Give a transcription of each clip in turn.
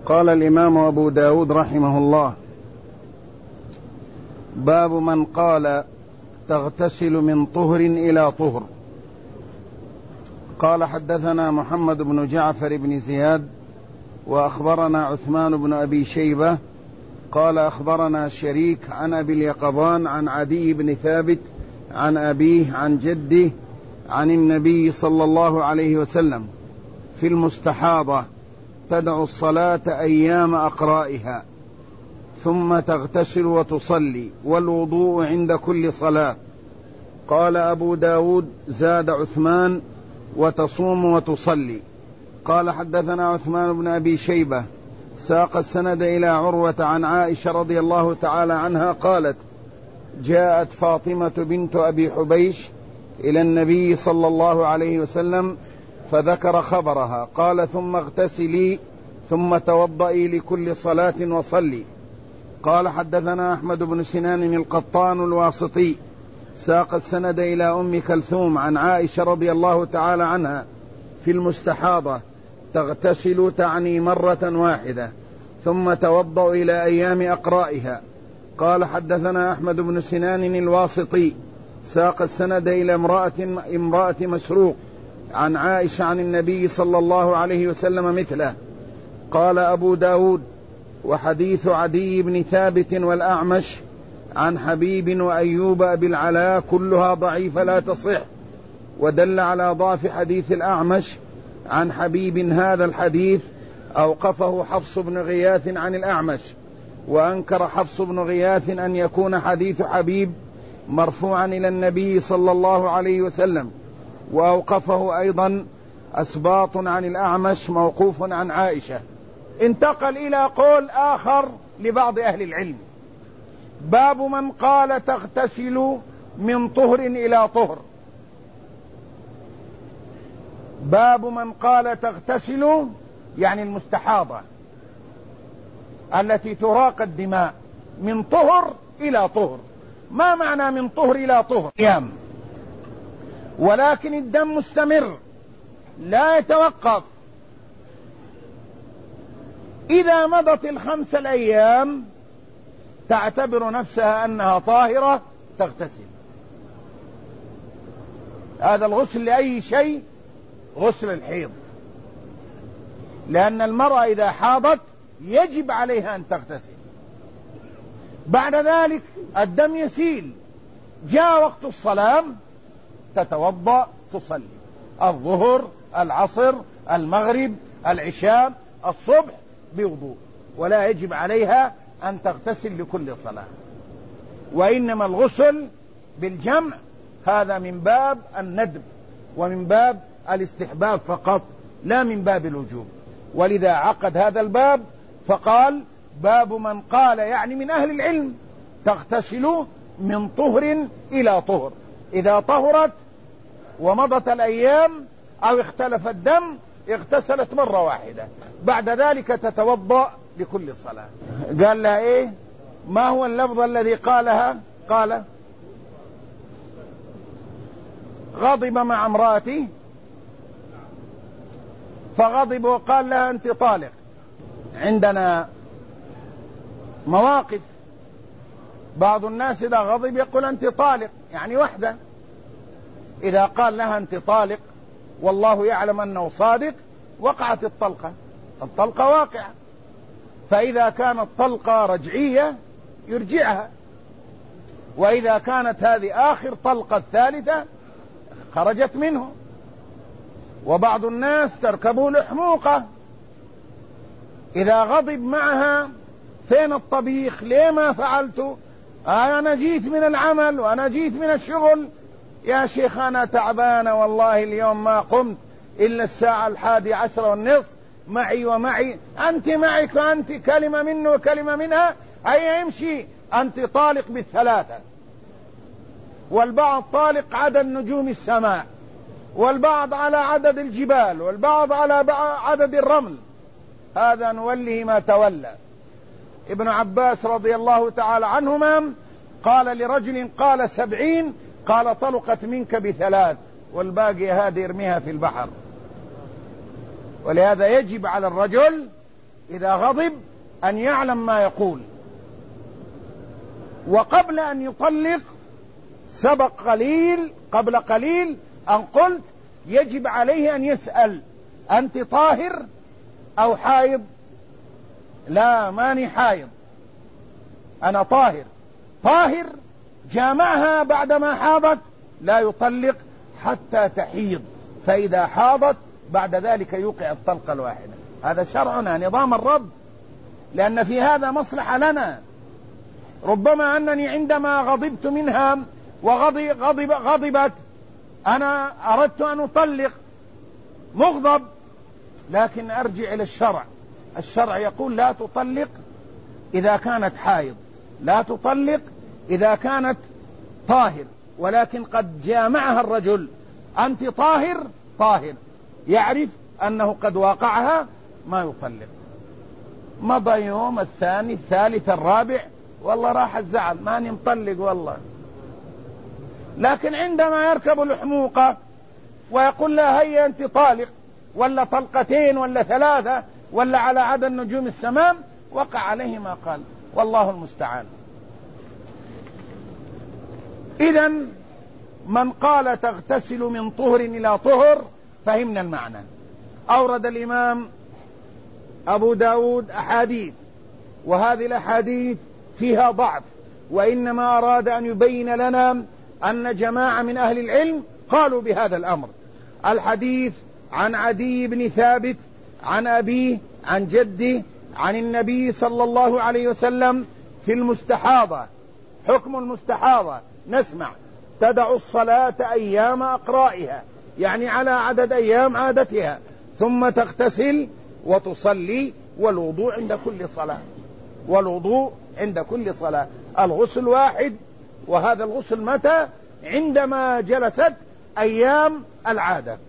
قال الإمام أبو داود رحمه الله: باب من قال تغتسل من طهر إلى طهر. قال: حدثنا محمد بن جعفر بن زياد وأخبرنا عثمان بن أبي شيبة قال: أخبرنا شريك عن أبي اليقظان عن عدي بن ثابت عن أبيه عن جده عن النبي صلى الله عليه وسلم في المستحاضة: تدع الصلاة أيام أقرائها ثم تغتسل وتصلي والوضوء عند كل صلاة. قال أبو داود: زاد عثمان: وتصوم وتصلي. قال: حدثنا عثمان بن أبي شيبة ساق السند إلى عروة عن عائشة رضي الله تعالى عنها قالت: جاءت فاطمة بنت أبي حبيش إلى النبي صلى الله عليه وسلم فذكر خبرها. قال: ثم اغتسلي ثم توضئي لكل صلاة وصلي. قال: حدثنا أحمد بن سنان القطان الواسطي ساق السند إلى أم كلثوم عن عائشة رضي الله تعالى عنها في المستحاضة: تغتسل تعني مرة واحدة ثم توضأ إلى أيام أقرائها. قال: حدثنا أحمد بن سنان الواسطي ساق السند إلى امرأة مسروق عن عائشة عن النبي صلى الله عليه وسلم مثله. قال أبو داود: وحديث عدي بن ثابت والأعمش عن حبيب وأيوب أبي العلاء كلها ضعيفة لا تصح. ودل على ضعف حديث الأعمش عن حبيب هذا الحديث أوقفه حفص بن غياث عن الأعمش، وأنكر حفص بن غياث أن يكون حديث حبيب مرفوعا إلى النبي صلى الله عليه وسلم، وأوقفه أيضا أسباط عن الأعمش موقوف عن عائشة. انتقل إلى قول آخر لبعض أهل العلم: باب من قال تغتسل من طهر إلى طهر. باب من قال تغتسل يعني المستحاضة التي تراق الدماء من طهر إلى طهر. ما معنى من طهر إلى طهر؟ أيام، ولكن الدم مستمر لا يتوقف. إذا مضت 5 الأيام تعتبر نفسها أنها طاهرة تغتسل. هذا الغسل لأي شيء غسل الحيض، لأن المرأة إذا حاضت يجب عليها أن تغتسل. بعد ذلك الدم يسيل، جاء وقت الصلاة تتوضأ تصلي الظهر العصر المغرب العشاء الصبح بوضوء، ولا يجب عليها أن تغتسل لكل صلاة. وإنما الغسل بالجمع هذا من باب الندب ومن باب الاستحباب فقط، لا من باب الوجوب. ولذا عقد هذا الباب فقال: باب من قال، يعني من أهل العلم، تغتسل من طهر إلى طهر. إذا طهرت ومضت الأيام أو اختلف الدم اغتسلت مرة واحدة، بعد ذلك تتوضأ لكل صلاة. قال لها إيه؟ ما هو اللفظ الذي قالها؟ قال: غضب مع امرأتي فغضب وقال لها: أنت طالق. عندنا مواقف، بعض الناس إذا غضب يقول أنت طالق، يعني وحده. إذا قال لها أنت طالق والله يعلم أنه صادق وقعت الطلقة واقعة. فإذا كانت طلقة رجعية يرجعها، وإذا كانت هذه آخر طلقة الثالثة خرجت منه. وبعض الناس تركبه الحموقة، إذا غضب معها: فين الطبيخ؟ ليه ما فعلته؟ أنا جيت من العمل وأنا جيت من الشغل. يا شيخ أنا تعبانة والله اليوم ما قمت إلا الساعة 11:30 معي ومعي. أنت معك وأنت كلمة منه وكلمة منها، أي يمشي. أنت طالق ب3، والبعض طالق عدد نجوم السماء، والبعض على عدد الجبال، والبعض على عدد الرمل. هذا نوله ما تولى. ابن عباس رضي الله تعالى عنهما قال لرجل قال 70، قال: طلقت منك ب3 والباقي هذه ارميها في البحر. ولهذا يجب على الرجل إذا غضب أن يعلم ما يقول. وقبل أن يطلق سبق قبل قليل أن قلت يجب عليه أن يسأل: أنت طاهر أو حائض؟ لا، ماني حائض، أنا طاهر. طاهر جامعها بعدما حاضت لا يطلق حتى تحيض، فإذا حاضت بعد ذلك يوقع الطلقة الواحدة. هذا شرعنا، نظام الرب، لأن في هذا مصلحة لنا. ربما أنني عندما غضبت منها وغضبت أنا أردت أن أطلق مغضب، لكن أرجع إلى الشرع. الشرع يقول لا تطلق إذا كانت حائض، لا تطلق إذا كانت طاهر. ولكن قد جامعها الرجل: أنت طاهر، طاهر، يعرف أنه قد واقعها، ما يطلق. مضى يوم، الثاني، الثالث، الرابع، والله راح الزعل، ماني مطلق والله. لكن عندما يركب الحموقة ويقول لها هيا أنت طالق، ولا طلقتين ولا ثلاثة ولا على عدد نجوم السماء، وقع عليه ما قال، والله المستعان. إذن من قال تغتسل من طهر إلى طهر فهمنا المعنى. أورد الإمام أبو داود أحاديث، وهذه الأحاديث فيها ضعف، وإنما أراد أن يبين لنا أن جماعة من أهل العلم قالوا بهذا الأمر. الحديث عن عدي بن ثابت عن أبيه عن جده عن النبي صلى الله عليه وسلم في المستحاضة. حكم المستحاضة نسمع: تدع الصلاة أيام أقرائها، يعني على عدد أيام عادتها، ثم تغتسل وتصلي، والوضوء عند كل صلاة، والوضوء عند كل صلاة. الغسل واحد، وهذا الغسل متى؟ عندما جلست أيام العادة.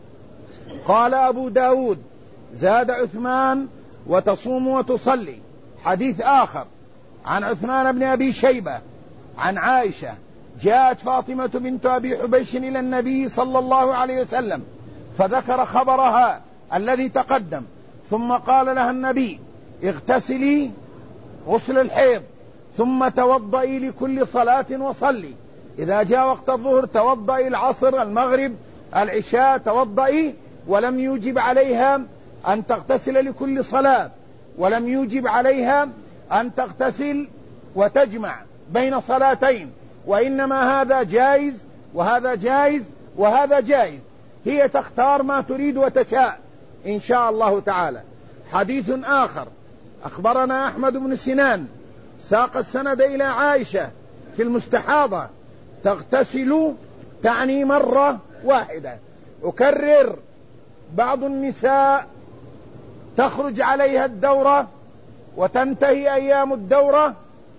قال أبو داود: زاد عثمان: وتصوم وتصلي. حديث آخر عن عثمان بن أبي شيبة عن عائشة: جاءت فاطمة بنت أبي حبيش إلى النبي صلى الله عليه وسلم فذكر خبرها الذي تقدم، ثم قال لها النبي: اغتسلي غسل الحيض، ثم توضئي لكل صلاة وصلي. إذا جاء وقت الظهر توضئي، العصر، المغرب، العشاء توضئي. ولم يوجب عليها أن تغتسل لكل صلاة، ولم يوجب عليها أن تغتسل وتجمع بين صلاتين، وإنما هذا جائز وهذا جائز وهذا جائز. هي تختار ما تريد وتشاء إن شاء الله تعالى. حديث آخر: أخبرنا أحمد بن سنان ساق السند إلى عائشة في المستحاضة: تغتسل تعني مرة واحدة. أكرر: بعض النساء تخرج عليها الدورة وتنتهي أيام الدورة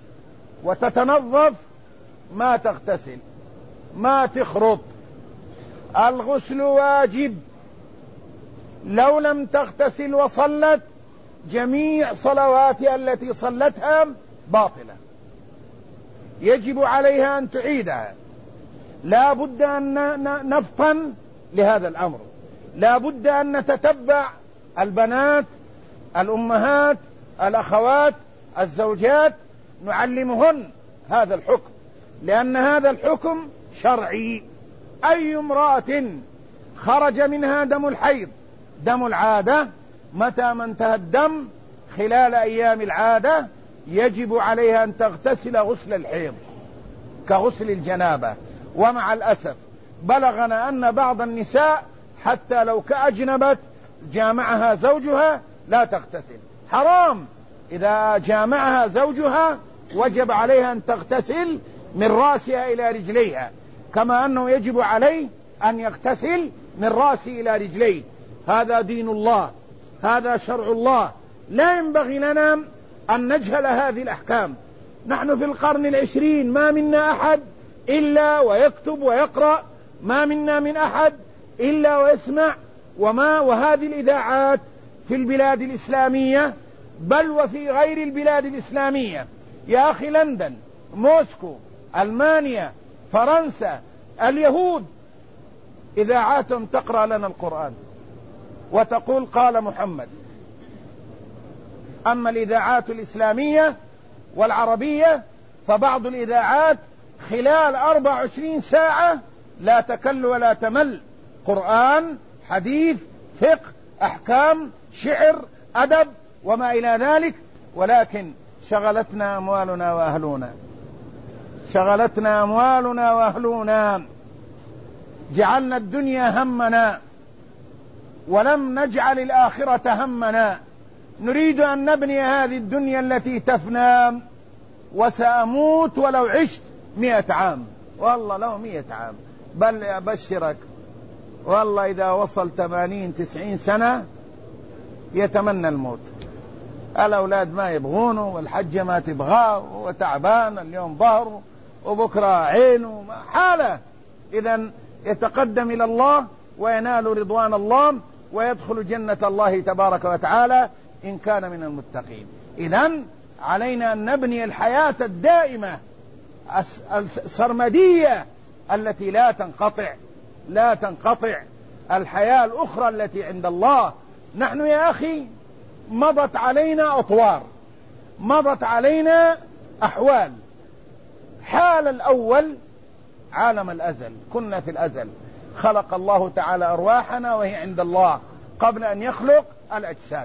وتتنظف، ما تغتسل، ما تخرط. الغسل واجب. لو لم تغتسل وصلت جميع صلواتها التي صلتها باطلة، يجب عليها أن تعيدها. لا بد أن نفطن لهذا الأمر، لا بد أن نتتبع البنات، الأمهات، الأخوات، الزوجات، نعلمهن هذا الحكم، لأن هذا الحكم شرعي. أي امرأة خرج منها دم الحيض، دم العادة، متى ما انتهى الدم خلال أيام العادة يجب عليها أن تغتسل غسل الحيض كغسل الجنابة. ومع الأسف بلغنا أن بعض النساء حتى لو كأجنبت جامعها زوجها لا تغتسل. حرام، إذا جامعها زوجها وجب عليها أن تغتسل من رأسها إلى رجليها، كما أنه يجب عليه أن يغتسل من رأسه إلى رجليه. هذا دين الله، هذا شرع الله، لا ينبغي لنا أن نجهل هذه الأحكام. نحن في القرن العشرين، ما منا أحد إلا ويكتب ويقرأ، ما منا من أحد إلا ويسمع. وهذه الإذاعات في البلاد الإسلامية، بل وفي غير البلاد الإسلامية، يا أخي لندن، موسكو، ألمانيا، فرنسا، اليهود، إذاعاتهم تقرأ لنا القرآن وتقول قال محمد. أما الإذاعات الإسلامية والعربية فبعض الإذاعات خلال 24 ساعة لا تكل ولا تمل، قرآن، حديث، فقه، أحكام، شعر، أدب وما إلى ذلك، ولكن شغلتنا أموالنا وأهلنا، شغلتنا أموالنا وأهلنا، جعلنا الدنيا همنا ولم نجعل الآخرة همنا. نريد أن نبني هذه الدنيا التي تفنى، وسأموت ولو عشت 100 عام، والله لو 100 عام، بل أبشرك والله إذا وصل 80-90 سنة يتمنى الموت. الأولاد ما يبغونه، والحجة ما تبغاه، وتعبان اليوم ظهره وبكرة عينه، حالة. إذن يتقدم إلى الله وينال رضوان الله ويدخل جنة الله تبارك وتعالى إن كان من المتقين. إذن علينا أن نبني الحياة الدائمة السرمدية التي لا تنقطع، الحياة الأخرى التي عند الله. نحن يا أخي مضت علينا أطوار، مضت علينا أحوال. حال الأول عالم الأزل، كنا في الأزل، خلق الله تعالى أرواحنا وهي عند الله قبل أن يخلق الأجساد.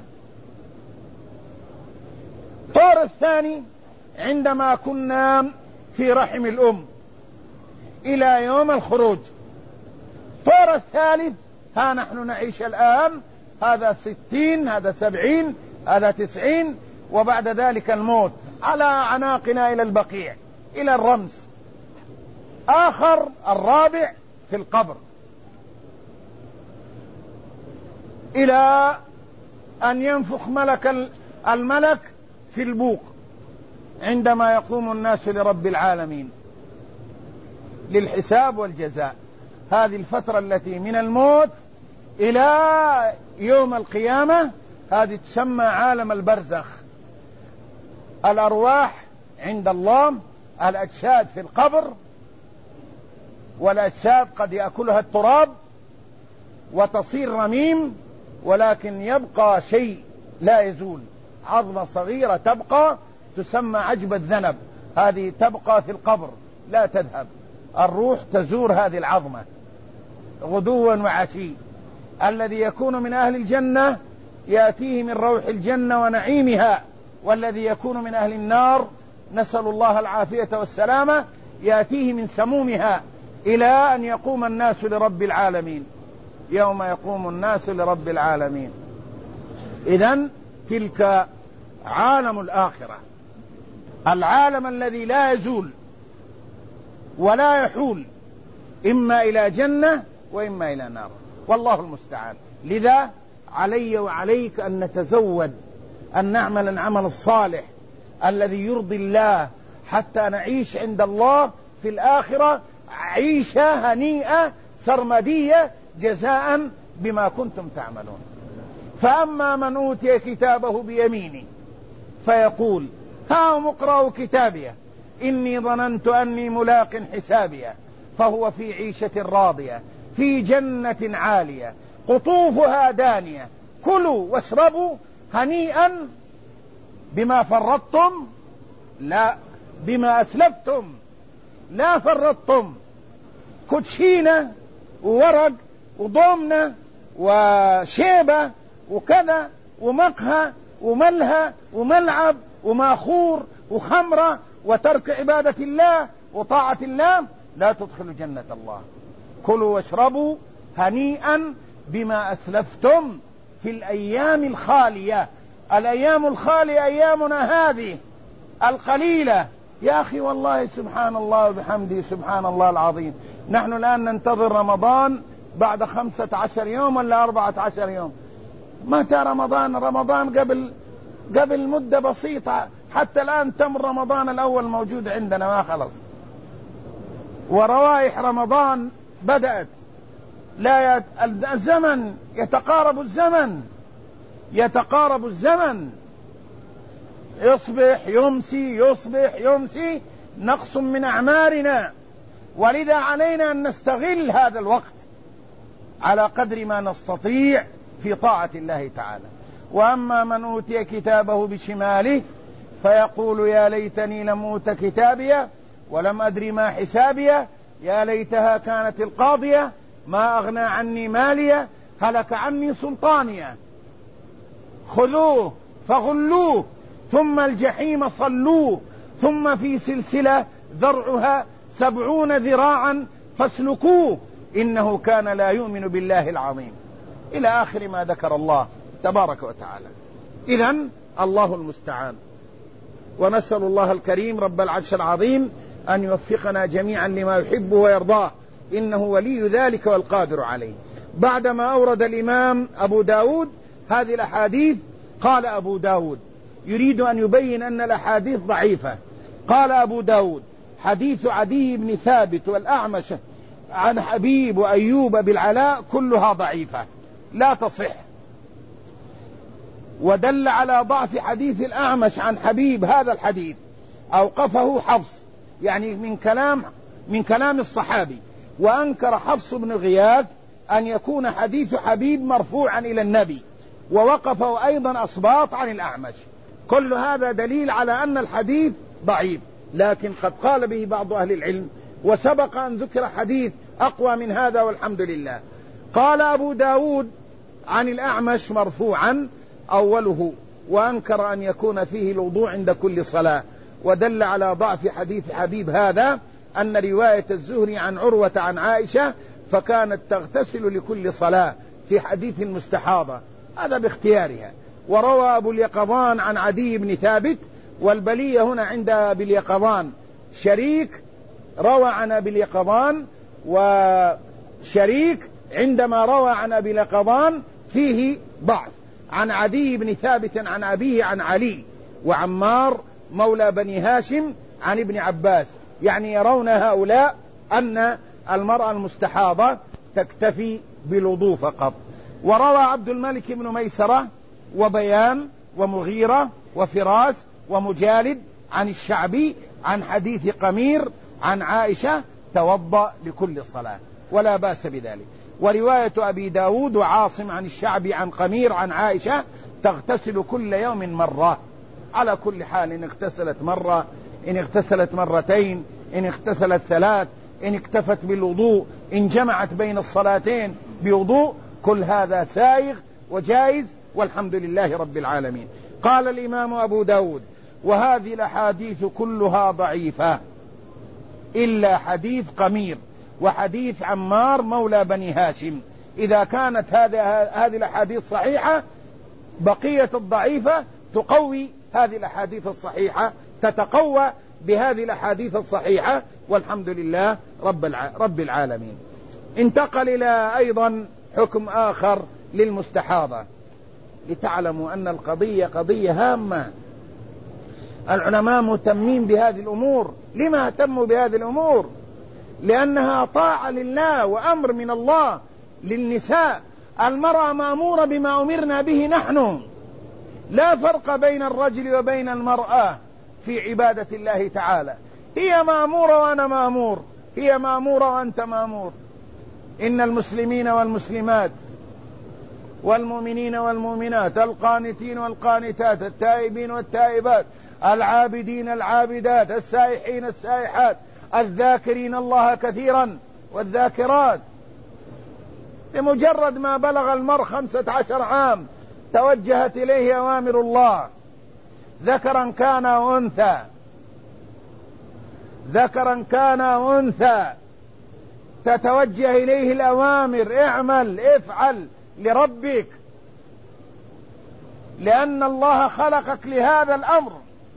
الطور الثاني عندما كنا في رحم الأم إلى يوم الخروج. الطور الثالث ها نحن نعيش الآن، هذا 60، هذا 70، هذا 90، وبعد ذلك الموت على عناقنا إلى البقيع، إلى الرمز. آخر الرابع في القبر، إلى أن ينفخ الملك في البوق عندما يقوم الناس لرب العالمين للحساب والجزاء. هذه الفترة التي من الموت إلى يوم القيامة هذه تسمى عالم البرزخ. الأرواح عند الله، الأجساد في القبر، والأجساد قد يأكلها التراب وتصير رميم، ولكن يبقى شيء لا يزول، عظمة صغيرة تبقى تسمى عجب الذنب، هذه تبقى في القبر لا تذهب. الروح تزور هذه العظمة غدوا وعشي. الذي يكون من أهل الجنة يأتيه من روح الجنة ونعيمها، والذي يكون من أهل النار نسأل الله العافية والسلامة يأتيه من سمومها، إلى أن يقوم الناس لرب العالمين، يوم يقوم الناس لرب العالمين. إذن تلك عالم الآخرة، العالم الذي لا يزول ولا يحول، إما إلى جنة وإما إلى نار، والله المستعان. لذا علي وعليك أن نتزود، أن نعمل العمل الصالح الذي يرضي الله، حتى نعيش عند الله في الآخرة عيشة هنيئة سرمدية جزاء بما كنتم تعملون. فأما من أوتي كتابه بيمينه فيقول هاؤم اقرءوا كتابيه إني ظننت أني ملاق حسابيه، فهو في عيشة راضية في جنة عالية قطوفها دانية، كلوا واشربوا هنيئا بما فرطتم، لا بما أسلفتم، لا فرطتم. كوتشينة وورق وضمنة وشيبة وكذا ومقهى وملهى وملعب وماخور وخمرة وترك عبادة الله وطاعة الله لا تدخل جنة الله. كلوا واشربوا هنيئا بما أسلفتم في الأيام الخالية. الأيام الخالية أيامنا هذه القليلة يا أخي، والله سبحان الله وبحمده سبحان الله العظيم. نحن الآن ننتظر رمضان بعد 15 يوم ولا 14 يوم. متى رمضان؟ رمضان قبل مدة بسيطة، حتى الآن تمر رمضان الأول موجود عندنا ما خلص، وروائح رمضان بدأت. لا الزمن يتقارب، الزمن يتقارب، الزمن يصبح يمسي يصبح يمسي، نقص من أعمارنا. ولذا علينا أن نستغل هذا الوقت على قدر ما نستطيع في طاعة الله تعالى. وأما من أوتي كتابه بشماله فيقول يا ليتني لم أوت كتابيه ولم أدر ما حسابيه يا ليتها كانت القاضية ما أغنى عني ماليه هلك عني سلطانيه خذوه فغلوه ثم الجحيم صلوه ثم في سلسلة ذرعها 70 ذراعا فاسلكوه إنه كان لا يؤمن بالله العظيم، إلى آخر ما ذكر الله تبارك وتعالى. إذن الله المستعان، ونسأل الله الكريم رب العرش العظيم أن يوفقنا جميعا لما يحبه ويرضاه، إنه ولي ذلك والقادر عليه. بعدما أورد الإمام أبو داود هذه الأحاديث قال أبو داود يريد أن يبين أن الأحاديث ضعيفة. قال أبو داود حديث عدي بن ثابت والأعمش عن حبيب وأيوب بالعلاء كلها ضعيفة لا تصح، ودل على ضعف حديث الأعمش عن حبيب هذا الحديث أوقفه حفص يعني من كلام الصحابي، وأنكر حفص بن غياث أن يكون حديث حبيب مرفوعا إلى النبي، ووقفه أيضا أصباط عن الأعمش. كل هذا دليل على أن الحديث ضعيف، لكن قد قال به بعض أهل العلم، وسبق أن ذكر حديث أقوى من هذا والحمد لله. قال أبو داود عن الأعمش مرفوعا أوله، وأنكر أن يكون فيه الوضوء عند كل صلاة، ودل على ضعف حديث حبيب هذا أن رواية الزهري عن عروة عن عائشة فكانت تغتسل لكل صلاة في حديث المستحاضة، هذا باختيارها. وروى أبو اليقظان عن عدي بن ثابت، والبلية هنا عند أبي اليقظان شريك روى عن أبي اليقظان، وشريك عندما روى عن أبي اليقظان فيه ضعف، عن عدي بن ثابت عن أبيه عن علي وعمار مولى بني هاشم عن ابن عباس، يعني يرون هؤلاء أن المرأة المستحاضة تكتفي بالوضوء فقط. وروى عبد الملك بن ميسرة وبيان ومغيرة وفراس ومجالد عن الشعبي عن حديث قمير عن عائشة توضأ لكل صلاة ولا بأس بذلك. ورواية أبي داود وعاصم عن الشعبي عن قمير عن عائشة تغتسل كل يوم مرة. على كل حال إن اغتسلت مرة، إن اغتسلت مرتين، إن اغتسلت 3، إن اكتفت بالوضوء، إن جمعت بين الصلاتين بوضوء، كل هذا سائغ وجائز والحمد لله رب العالمين. قال الإمام أبو داود وهذه الأحاديث كلها ضعيفة إلا حديث قمير وحديث عمار مولى بني هاشم. إذا كانت هذه الأحاديث صحيحة بقية الضعيفة تقوي هذه الأحاديث الصحيحة، تتقوى بهذه الأحاديث الصحيحة والحمد لله رب العالمين. انتقل إلى أيضا حكم آخر للمستحاضة، لتعلموا أن القضية قضية هامة. العلماء مهتمين بهذه الأمور. لما اهتموا بهذه الأمور؟ لأنها طاعة لله وأمر من الله للنساء. المرأة مأمورة بما أمرنا به نحن، لا فرق بين الرجل وبين المرأة في عبادة الله تعالى. هي مأمورة وأنا مأمور، هي مأمورة وأنت مأمور. إن المسلمين والمسلمات والمؤمنين والمؤمنات القانتين والقانتات التائبين والتائبات العابدين العابدات السائحين السائحات الذاكرين الله كثيرا والذاكرات، بمجرد ما بلغ المرء 15 عام توجهت إليه أوامر الله، ذكرا كان وأنثى، ذكرا كان وأنثى، تتوجه إليه الأوامر: اعمل افعل لربك، لأن الله خلقك لهذا الأمر.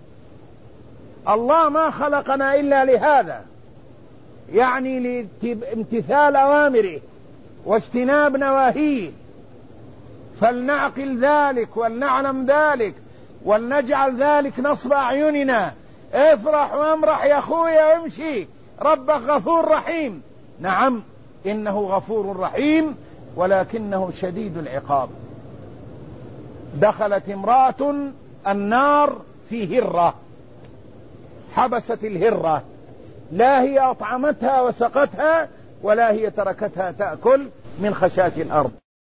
الله ما خلقنا إلا لهذا، يعني لامتثال أوامره واجتناب نواهيه. فلنعقل ذلك ولنعلم ذلك ولنجعل ذلك نصب أعيننا. افرح وامرح يا أخويا وامشي، ربك غفور رحيم. نعم إنه غفور رحيم، ولكنه شديد العقاب. دخلت امرأة النار في هرة، حبست الهرة، لا هي أطعمتها وسقتها ولا هي تركتها تأكل من خشاش الأرض.